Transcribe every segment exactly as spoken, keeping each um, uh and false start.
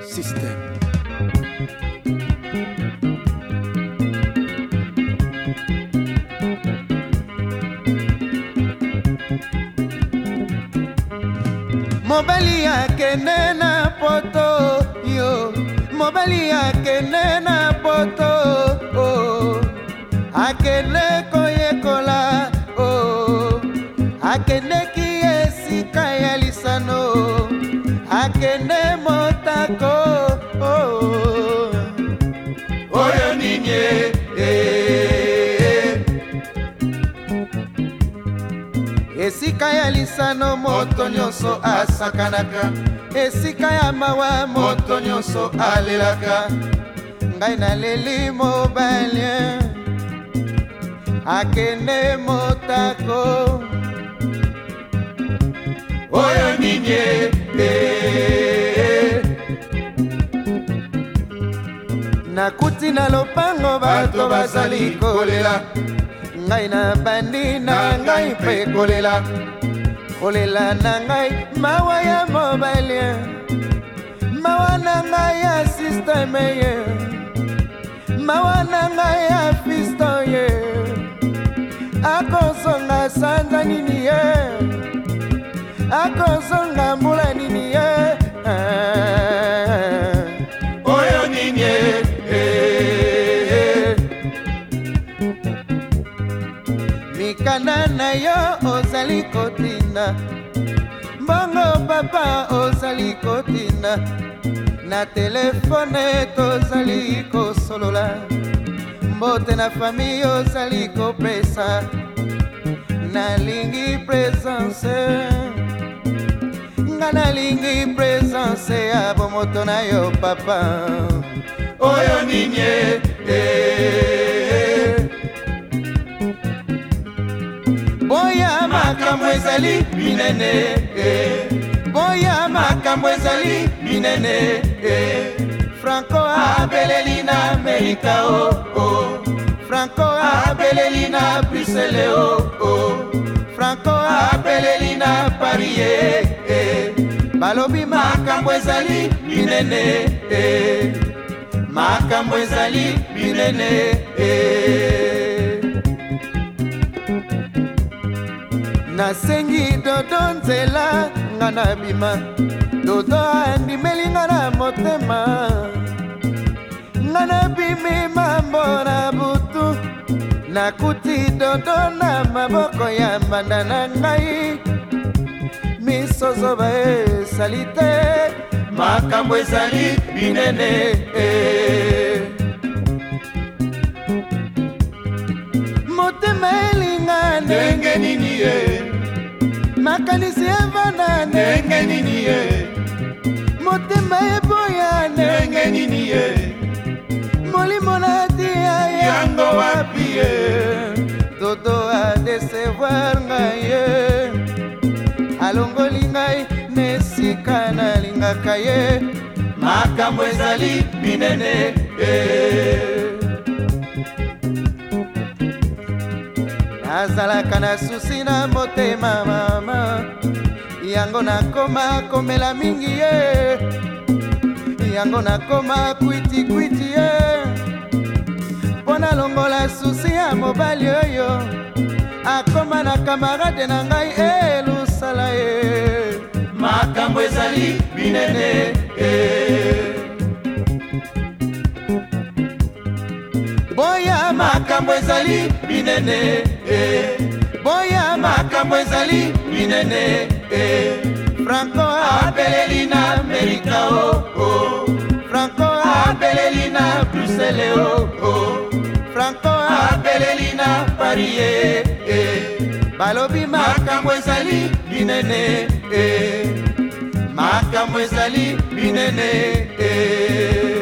System. Mobali akende na poto yo, mobali akende na poto oh, akende koyekola oh, akende ki esika ya lisano, akende motako oh, oyo ninye eh. Esika ya lisano moto nyonso asakanaka, esika ya mawa moto nyonso alelaka. Ngai naleli mobali akende motako oyo ninye eh. Nakuti na lopango bato bazali kolela, ngai na bandi na ngai mpe kolela, kolela na ngai mawa ya mobali, mawa na ngai ya systeme ye, mawa na ngai ya fisto ye, akozonga sanza nini ye, akozonga mbula nini ye ah, oyo nini ye eh. Mikanda na yo ozali kotina, mbongo papa ozali kotina, na telefone tozali kosolola, mbote na fami ozali kopesa, nalingi presence, nga nalingi presence ya bomoto na yo papa oyo ninye eh. Boya makambo ezali minene eh. Boya makambo ezali minene eh. Franco abeleli na Amerika oh, oh. Franco abeleli na Bruxelles oh, oh. Franco abeleli na Paris eh, eh. Balobi makambo ezali minene eh. Makambo ezali minene eh. Nasengi dodo nzela nga na bima, dodo andimeli nga na motema, nga na bimi mambo na butu, nakuti dodo na maboko ya mbanda na ngai, misozoba esali te, makambo ezali minene eh. Motema elinga ndenge nini ye, makanisi evana ndenge nini ye, motema eboya ndenge nini ye, molimo natia yango wapi ye, dodo adesevoir ngai ye, alongoli ngai nesika nalingaka ye, makambo ezali minene eh. Nazalaka na susi na motema mama, yango nakoma komela mingi ye, yango nakoma kwiti kwiti ye, pona longola susi ya mobali oyo, akoma na kamarade na ngai elusala ye, makambo ezali minene eh. Boya makambo ezali minene eh. Boya makambo ezali minene eh. Franco abeleli na Amerika oh, oh. Franco abeleli na Bruxelles oh, oh. Franco abeleli na Paris eh, eh. Balobi makambo ezali minene eh. Makambo ezali minene eh.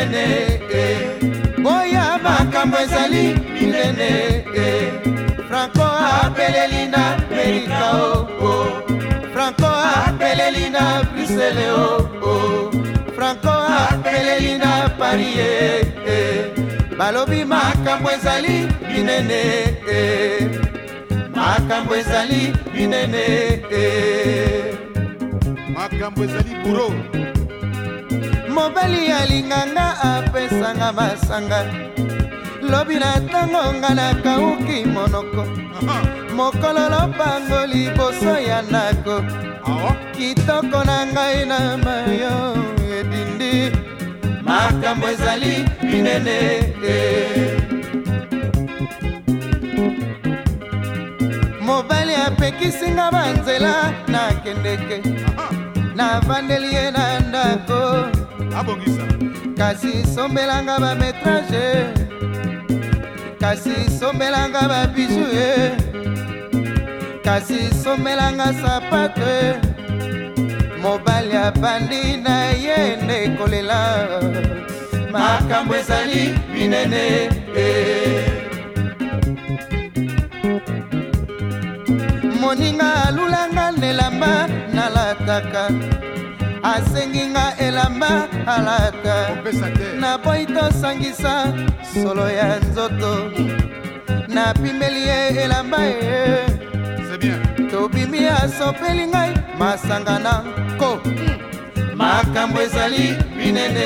minene boya makambo ezali minene Franco apeleli na Amerika o Franco apeleli na Bruxelles o Franco apeleli na Paris balobi makambo ezali minene makambo ezali minene makambo ezali buro mobali alinganga apesanga masanga lobi na ntango nga nakauki monoko mokolo lopango liboso ya ndako kitoko na ngai na mayo edindi makambo ezali minene mobali apekisinga banzela nakendeke navandeli ye na ndako kasi sombelanga bametrage kasi sombelanga babiju ye kasi sombelanga sapato mobali abandi na ye nde kolela makambo ezali minene moninga alulanga nelamba nalataka asenginga elamba alata naboyi tosangisa solo ya nzoto napimbeli ye elamba ye tobimi asopeli ngai masanga na ko makambo ezali minene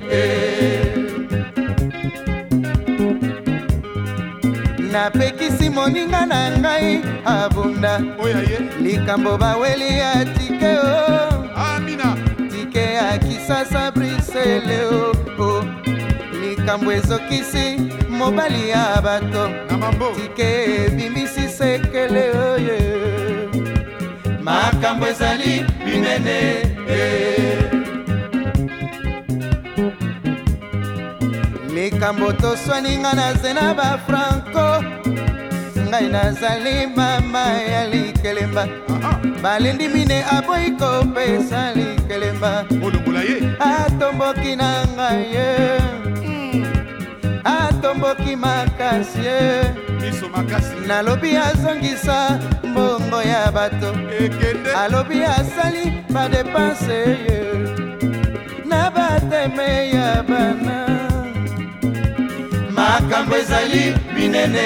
napekisi moninga na ngai abunda likambo baweli ya tike o tike ya kisasa Bruxelles o likambo ezokisi mobali ya bato tike ebimisi sekele oye makambo ezali minene likambo toswaninga nazena ba Franco ngai nazali mama ya likelemba balendi mine aboyi kopesa likelemba atomboki na ngai ye atomboki makasi ye nalobi azongisa mbongo ya bato alobi asali badepanse ye na bateme ya bana makambo ezali minene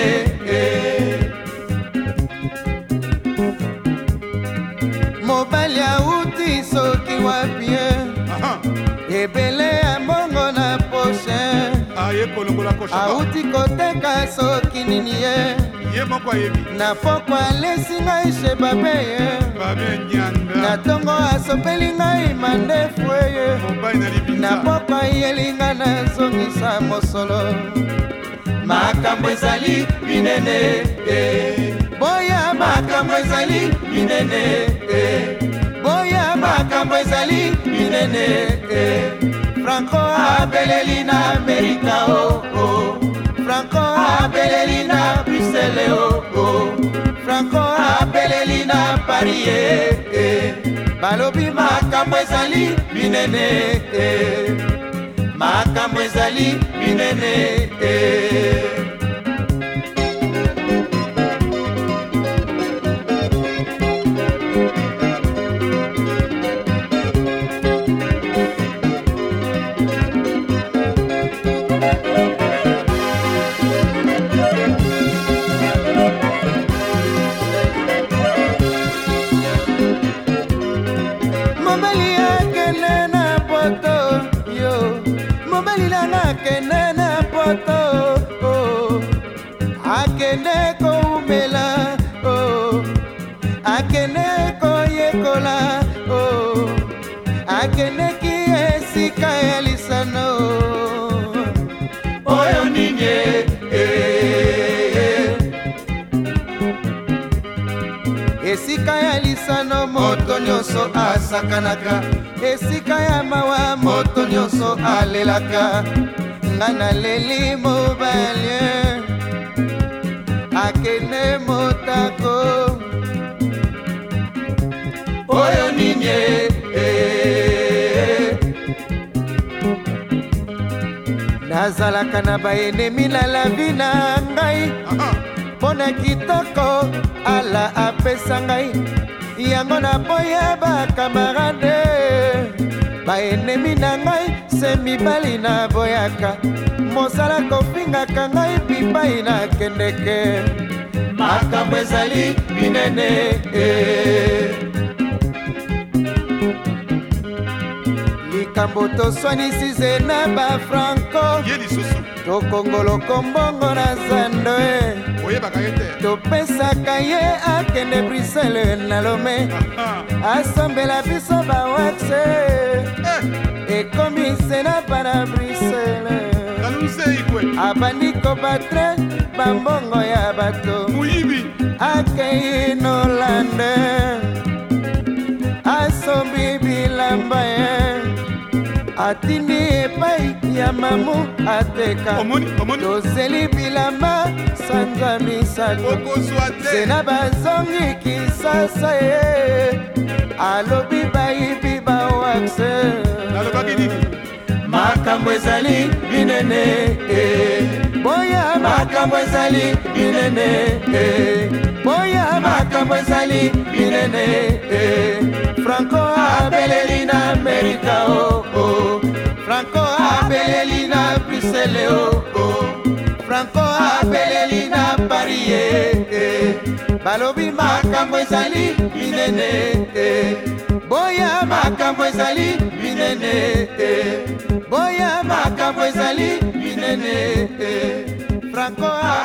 mobali auti soki wapie ebele ya mbongo na poshe auti koteka soki nini ye na pokwa alesi ngai she babe ye na tongo asopeli ngai mandefu eye na pokwa yelinga nazongisa mosolo makambo ezali minene boya makambo ezali minene boya makambo ezali minene Franco abeleli na Amerika o Franco abeleli na Bruxelles o Franco abeleli na Paris balobi makambo ezali minene makambo ezali minene mobali akende na poto yo mobali nanga akende na poto oh. akende koumela oh. akende koyekola oh. akendeki esika ya lisano oyo ninye eh. esika ya lisano moto nyonso asakanaka esika ya mawa moto nyonso alelaka nga naleli mobali akende motako oyo ninye eh. nazalaka na baenemi na lavi na ngai mpo na kitoko ala apesa ngai yango naboya bakamarade baenemi na ngai se mibali naboyaka mosala kofingaka ngai bipai nakendeke makambo ezali minene likambo toswanisi ze na bafranco tokongoloko mbongo na zando topesaka ye akende brisele na lome asombela biso bawaxe ekomise na bana brisele abandi kobatre bambongo ya bato akei nolande asombi bilamba ye atindi epai ya mamu ateka toseli bilamba sanza misato sena bazongi kisasa ye alobi bayibi bawaxe makambo ezali minene boya makambo ezali minene boya makambo ezali minene Franco abeleli na Amerika oh oh Franco abeleli na Bruxelles oh oh Franco abeleli na Paris eh balobi makambo ezali minene boya makambo ezali minene boya makambo ezali minene Franco